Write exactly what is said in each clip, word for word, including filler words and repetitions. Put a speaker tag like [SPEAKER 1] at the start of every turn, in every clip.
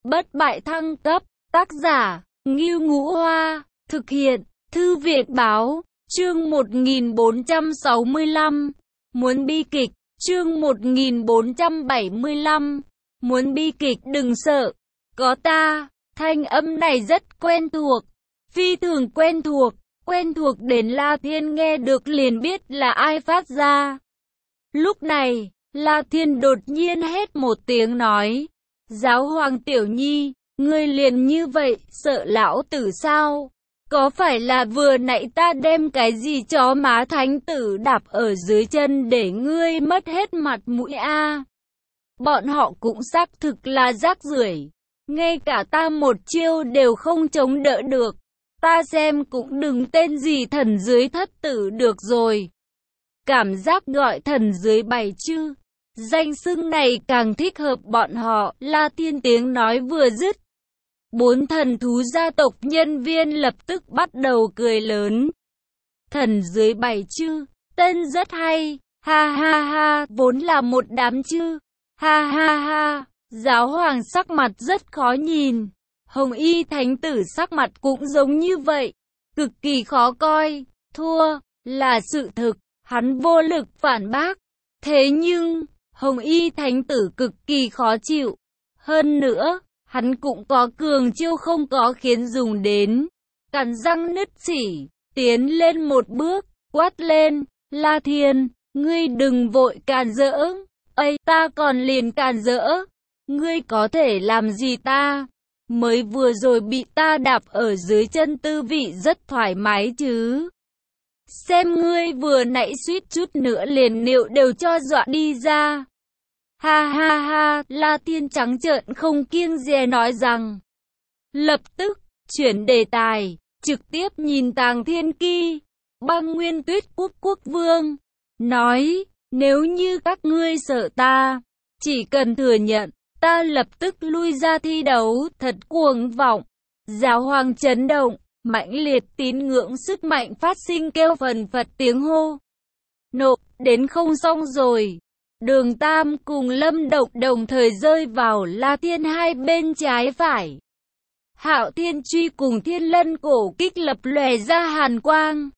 [SPEAKER 1] bất bại thăng cấp, tác giả, Ngưu Ngũ Hoa, thực hiện, Thư viện báo, chương một nghìn bốn trăm sáu mươi lăm, muốn bi kịch, chương một nghìn bốn trăm bảy mươi lăm, muốn bi kịch đừng sợ, có ta, thanh âm này rất quen thuộc, phi thường quen thuộc, quen thuộc đến La Thiên nghe được liền biết là ai phát ra. Lúc này, La Thiên đột nhiên hét một tiếng nói, Giáo hoàng Tiểu Nhi, ngươi liền như vậy, sợ lão tử sao? Có phải là vừa nãy ta đem cái gì chó má thánh tử đạp ở dưới chân để ngươi mất hết mặt mũi a? À? Bọn họ cũng xác thực là rác rưởi, ngay cả ta một chiêu đều không chống đỡ được. Ta xem cũng đừng tên gì thần dưới thất tử được rồi. Cảm giác gọi thần dưới bảy chứ. Danh xưng này càng thích hợp bọn họ. La Thiên tiếng nói vừa dứt, bốn thần thú gia tộc nhân viên lập tức bắt đầu cười lớn. Thần dưới bảy chư, tên rất hay, ha ha ha, vốn là một đám chư, ha ha ha. Giáo hoàng sắc mặt rất khó nhìn, Hồng Y thánh tử sắc mặt cũng giống như vậy, cực kỳ khó coi, thua, là sự thực, hắn vô lực phản bác. Thế nhưng, Hồng Y thánh tử cực kỳ khó chịu, hơn nữa, hắn cũng có cường chiêu không có khiến dùng đến, cắn răng nứt chỉ, tiến lên một bước, quát lên, La Thiên, ngươi đừng vội càn rỡ, ây ta còn liền càn rỡ, ngươi có thể làm gì ta, mới vừa rồi bị ta đạp ở dưới chân tư vị rất thoải mái chứ. Xem ngươi vừa nãy suýt chút nữa liền niệu đều cho dọa đi ra. Ha ha ha, La Thiên trắng trợn không kiêng dè nói rằng. Lập tức, chuyển đề tài, trực tiếp nhìn Tàng Thiên Ki, Băng Nguyên Tuyết Quốc quốc vương, nói, nếu như các ngươi sợ ta, chỉ cần thừa nhận, ta lập tức lui ra thi đấu, thật cuồng vọng. Giáo hoàng chấn động, mãnh liệt tín ngưỡng sức mạnh phát sinh kêu phần phật tiếng hô. Nộ, đến không xong rồi. Đường Tam cùng Lâm Độc đồng thời rơi vào La Thiên hai bên trái phải. Hạo Thiên Truy cùng Thiên Lân cổ kích lập lòe ra hàn quang.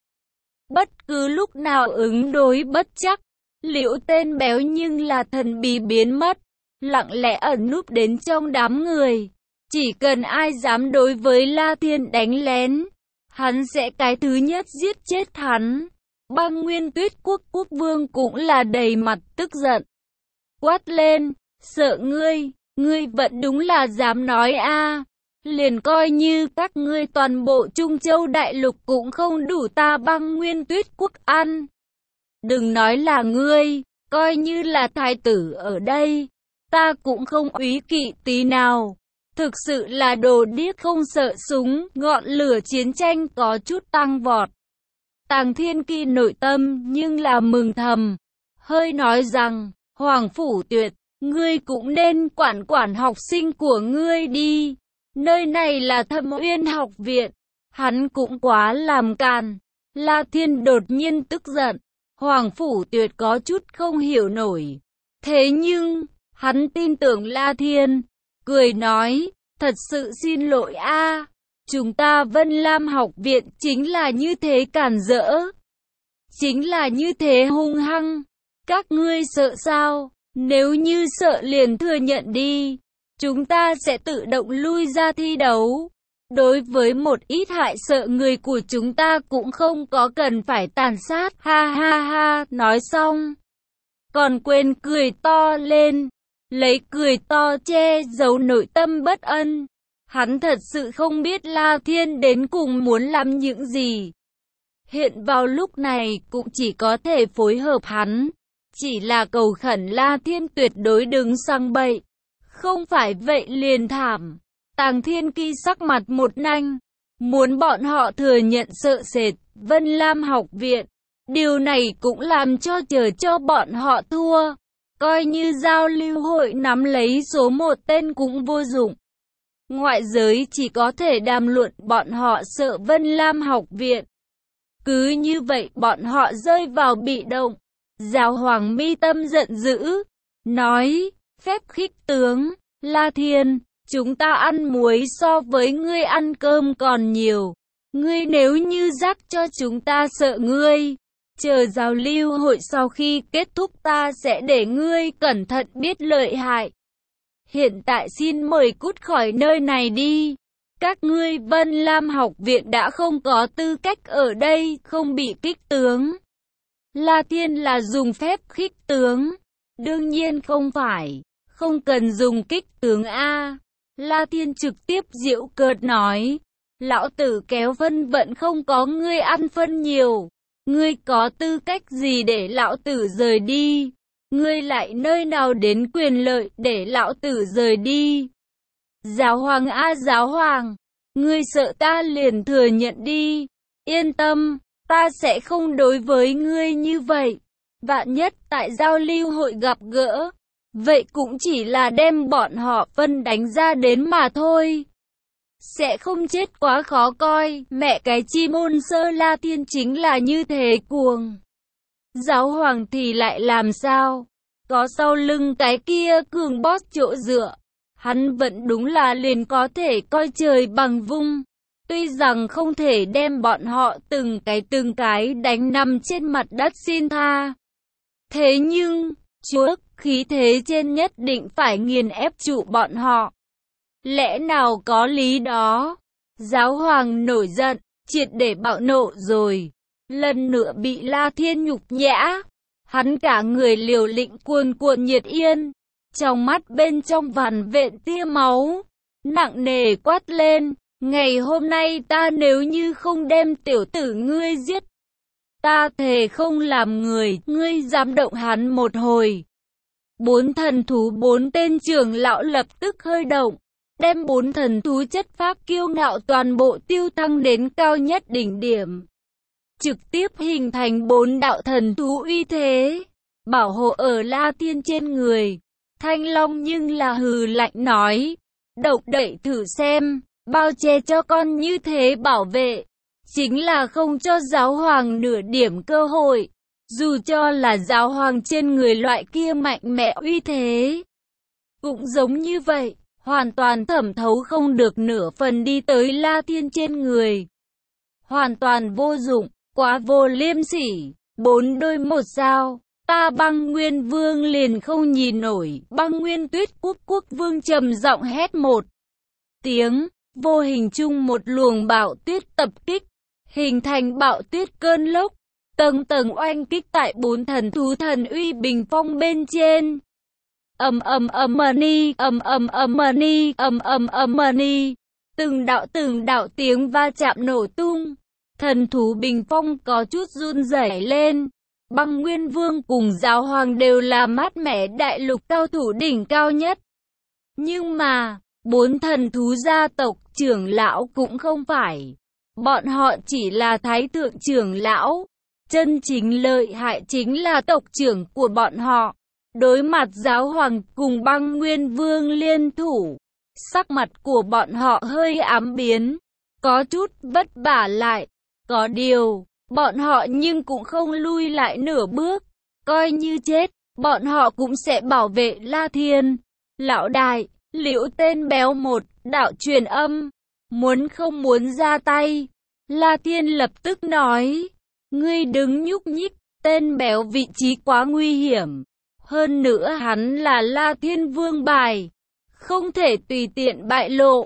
[SPEAKER 1] Bất cứ lúc nào ứng đối bất chắc, Liễu tên béo nhưng là thần bí biến mất, lặng lẽ ẩn núp đến trong đám người. Chỉ cần ai dám đối với La Thiên đánh lén, hắn sẽ cái thứ nhất giết chết hắn. Băng Nguyên Tuyết Quốc quốc vương cũng là đầy mặt tức giận. Quát lên, sợ ngươi, ngươi vẫn đúng là dám nói a, à. Liền coi như các ngươi toàn bộ Trung Châu Đại Lục cũng không đủ ta Băng Nguyên Tuyết Quốc ăn. Đừng nói là ngươi, coi như là thái tử ở đây, ta cũng không úy kỵ tí nào. Thực sự là đồ điếc không sợ súng, ngọn lửa chiến tranh có chút tăng vọt. Tàng Thiên Ki nội tâm nhưng là mừng thầm, hơi nói rằng, Hoàng Phủ Tuyệt, ngươi cũng nên quản quản học sinh của ngươi đi. Nơi này là Thâm Uyên học viện, hắn cũng quá làm càn. La Thiên đột nhiên tức giận, Hoàng Phủ Tuyệt có chút không hiểu nổi. Thế nhưng, hắn tin tưởng La Thiên, cười nói, thật sự xin lỗi a. Chúng ta Vân Lam học viện chính là như thế cản rỡ, chính là như thế hung hăng. Các ngươi sợ sao? Nếu như sợ liền thừa nhận đi, chúng ta sẽ tự động lui ra thi đấu. Đối với một ít hại sợ người của chúng ta cũng không có cần phải tàn sát. Ha ha ha, nói xong, còn quên cười to lên, lấy cười to che giấu nội tâm bất ân. Hắn thật sự không biết La Thiên đến cùng muốn làm những gì. Hiện vào lúc này cũng chỉ có thể phối hợp hắn. Chỉ là cầu khẩn La Thiên tuyệt đối đừng sang bậy. Không phải vậy liền thảm. Tàng Thiên Ki sắc mặt một nanh. Muốn bọn họ thừa nhận sợ sệt Vân Lam học viện. Điều này cũng làm cho chờ cho bọn họ thua. Coi như giao lưu hội nắm lấy số một tên cũng vô dụng. Ngoại giới chỉ có thể đàm luận bọn họ sợ Vân Lam học viện. Cứ như vậy bọn họ rơi vào bị động. Giáo hoàng mi tâm giận dữ, nói, phép khích tướng, La Thiên, Chúng ta ăn muối so với ngươi ăn cơm còn nhiều. Ngươi nếu như rắc cho chúng ta sợ ngươi. Chờ giao lưu hội sau khi kết thúc ta sẽ để ngươi cẩn thận biết lợi hại. Hiện tại xin mời cút khỏi nơi này đi. Các ngươi Vân Lam học viện đã không có tư cách ở đây, không bị kích tướng. La Thiên là dùng phép khích tướng. Đương nhiên không phải. Không cần dùng kích tướng A. La Thiên trực tiếp giễu cợt nói. Lão tử kéo phân vận không có ngươi ăn phân nhiều. Ngươi có tư cách gì để lão tử rời đi? Ngươi lại nơi nào đến quyền lợi để lão tử rời đi? Giáo hoàng a giáo hoàng, ngươi sợ ta liền thừa nhận đi. Yên tâm, ta sẽ không đối với ngươi như vậy. Vạn nhất tại giao lưu hội gặp gỡ, vậy cũng chỉ là đem bọn họ phân đánh ra đến mà thôi. Sẽ không chết quá khó coi, mẹ cái chi môn sơ La Thiên chính là như thế cuồng. Giáo hoàng thì lại làm sao? Có sau lưng cái kia cường boss chỗ dựa. Hắn vẫn đúng là liền có thể coi trời bằng vung. Tuy rằng không thể đem bọn họ từng cái từng cái đánh nằm trên mặt đất xin tha. Thế nhưng, chúa khí thế trên nhất định phải nghiền ép trụ bọn họ. Lẽ nào có lý đó? Giáo hoàng nổi giận, triệt để bạo nộ rồi. Lần nữa bị La Thiên nhục nhã. Hắn cả người liều lĩnh cuồn cuộn nhiệt yên. Trong mắt bên trong vằn vện tia máu. Nặng nề quát lên. Ngày hôm nay ta nếu như không đem tiểu tử ngươi giết. Ta thề không làm người. Ngươi dám động hắn một hồi. Bốn thần thú bốn tên trưởng lão lập tức hơi động. Đem bốn thần thú chất pháp kiêu ngạo toàn bộ tiêu thăng đến cao nhất đỉnh điểm. Trực tiếp hình thành bốn đạo thần thú uy thế. Bảo hộ ở La Thiên trên người. Thanh Long nhưng là hừ lạnh nói. Độc đẩy thử xem. Bao che cho con như thế bảo vệ. Chính là không cho giáo hoàng nửa điểm cơ hội. Dù cho là giáo hoàng trên người loại kia mạnh mẽ uy thế. Cũng giống như vậy. Hoàn toàn thẩm thấu không được nửa phần đi tới La Thiên trên người. Hoàn toàn vô dụng, quá vô liêm sỉ. Bốn đôi một sao, ta Băng Nguyên Vương liền không nhìn nổi. Băng Nguyên Tuyết Quốc Quốc Vương trầm giọng hét một tiếng, vô hình chung một luồng bão tuyết tập kích, hình thành bão tuyết cơn lốc, tầng tầng oanh kích tại bốn thần thú thần uy bình phong bên trên. Ầm ầm ầm ni, ầm ầm ầm ni, ầm ầm ầm ni. Từng đạo từng đạo tiếng va chạm nổ tung. Thần thú bình phong có chút run rẩy lên. Băng Nguyên Vương cùng giáo hoàng đều là mát mẻ đại lục cao thủ đỉnh cao nhất. Nhưng mà, bốn thần thú gia tộc trưởng lão cũng không phải. Bọn họ chỉ là thái thượng trưởng lão. Chân chính lợi hại chính là tộc trưởng của bọn họ. Đối mặt giáo hoàng cùng Băng Nguyên Vương liên thủ, sắc mặt của bọn họ hơi ám biến, có chút vất vả lại. Có điều, bọn họ nhưng cũng không lui lại nửa bước, coi như chết, bọn họ cũng sẽ bảo vệ La Thiên. Lão đại, Liễu tên béo một, đạo truyền âm, muốn không muốn ra tay. La Thiên lập tức nói, ngươi đừng nhúc nhích, tên béo vị trí quá nguy hiểm. Hơn nữa hắn là La Thiên Vương bài, không thể tùy tiện bại lộ.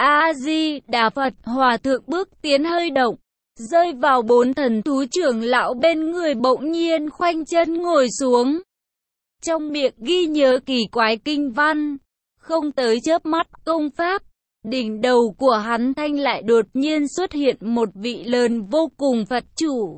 [SPEAKER 1] A-di-đà Phật, hòa thượng bước tiến hơi động, rơi vào bốn thần thú trưởng lão bên người bỗng nhiên khoanh chân ngồi xuống. Trong miệng ghi nhớ kỳ quái kinh văn, không tới chớp mắt công pháp, đỉnh đầu của hắn thanh lại đột nhiên xuất hiện một vị lớn vô cùng Phật chủ.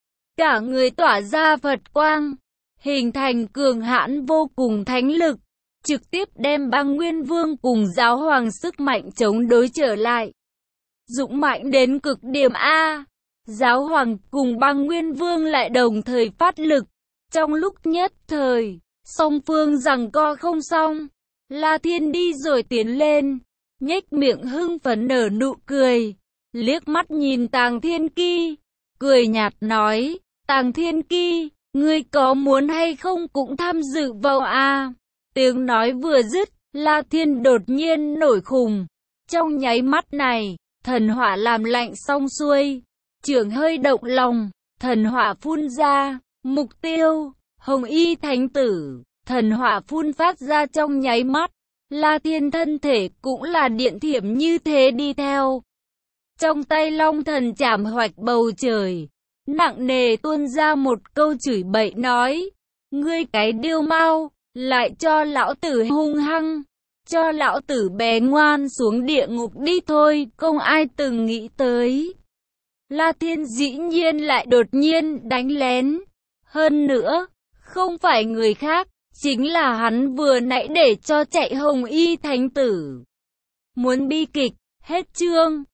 [SPEAKER 1] Cả người tỏa ra Phật quang. Hình thành cường hãn vô cùng thánh lực, trực tiếp đem Băng Nguyên Vương cùng giáo hoàng sức mạnh chống đối trở lại. Dũng mạnh đến cực điểm A. Giáo hoàng cùng Băng Nguyên Vương lại đồng thời phát lực. Trong lúc nhất thời, song phương giằng co không xong. La Thiên đi rồi tiến lên, nhếch miệng hưng phấn nở nụ cười. Liếc mắt nhìn Tàng Thiên Ki, cười nhạt nói, Tàng Thiên Ki, ngươi có muốn hay không cũng tham dự vào a? Tiếng nói vừa dứt, La Thiên đột nhiên nổi khùng. Trong nháy mắt này, thần hỏa làm lạnh xong xuôi. Trưởng hơi động lòng, thần hỏa phun ra. Mục tiêu, Hồng Y Thánh Tử. Thần hỏa phun phát ra trong nháy mắt. La Thiên thân thể cũng là điện thiểm như thế đi theo. Trong tay Long Thần chảm hoạch bầu trời. Nặng nề tuôn ra một câu chửi bậy nói. Ngươi cái điêu mau, lại cho lão tử hung hăng. Cho lão tử bé ngoan xuống địa ngục đi thôi, không ai từng nghĩ tới. La Thiên dĩ nhiên lại đột nhiên đánh lén. Hơn nữa, không phải người khác, chính là hắn vừa nãy để cho chạy Hồng Y Thánh Tử. Muốn bi kịch, hết chương.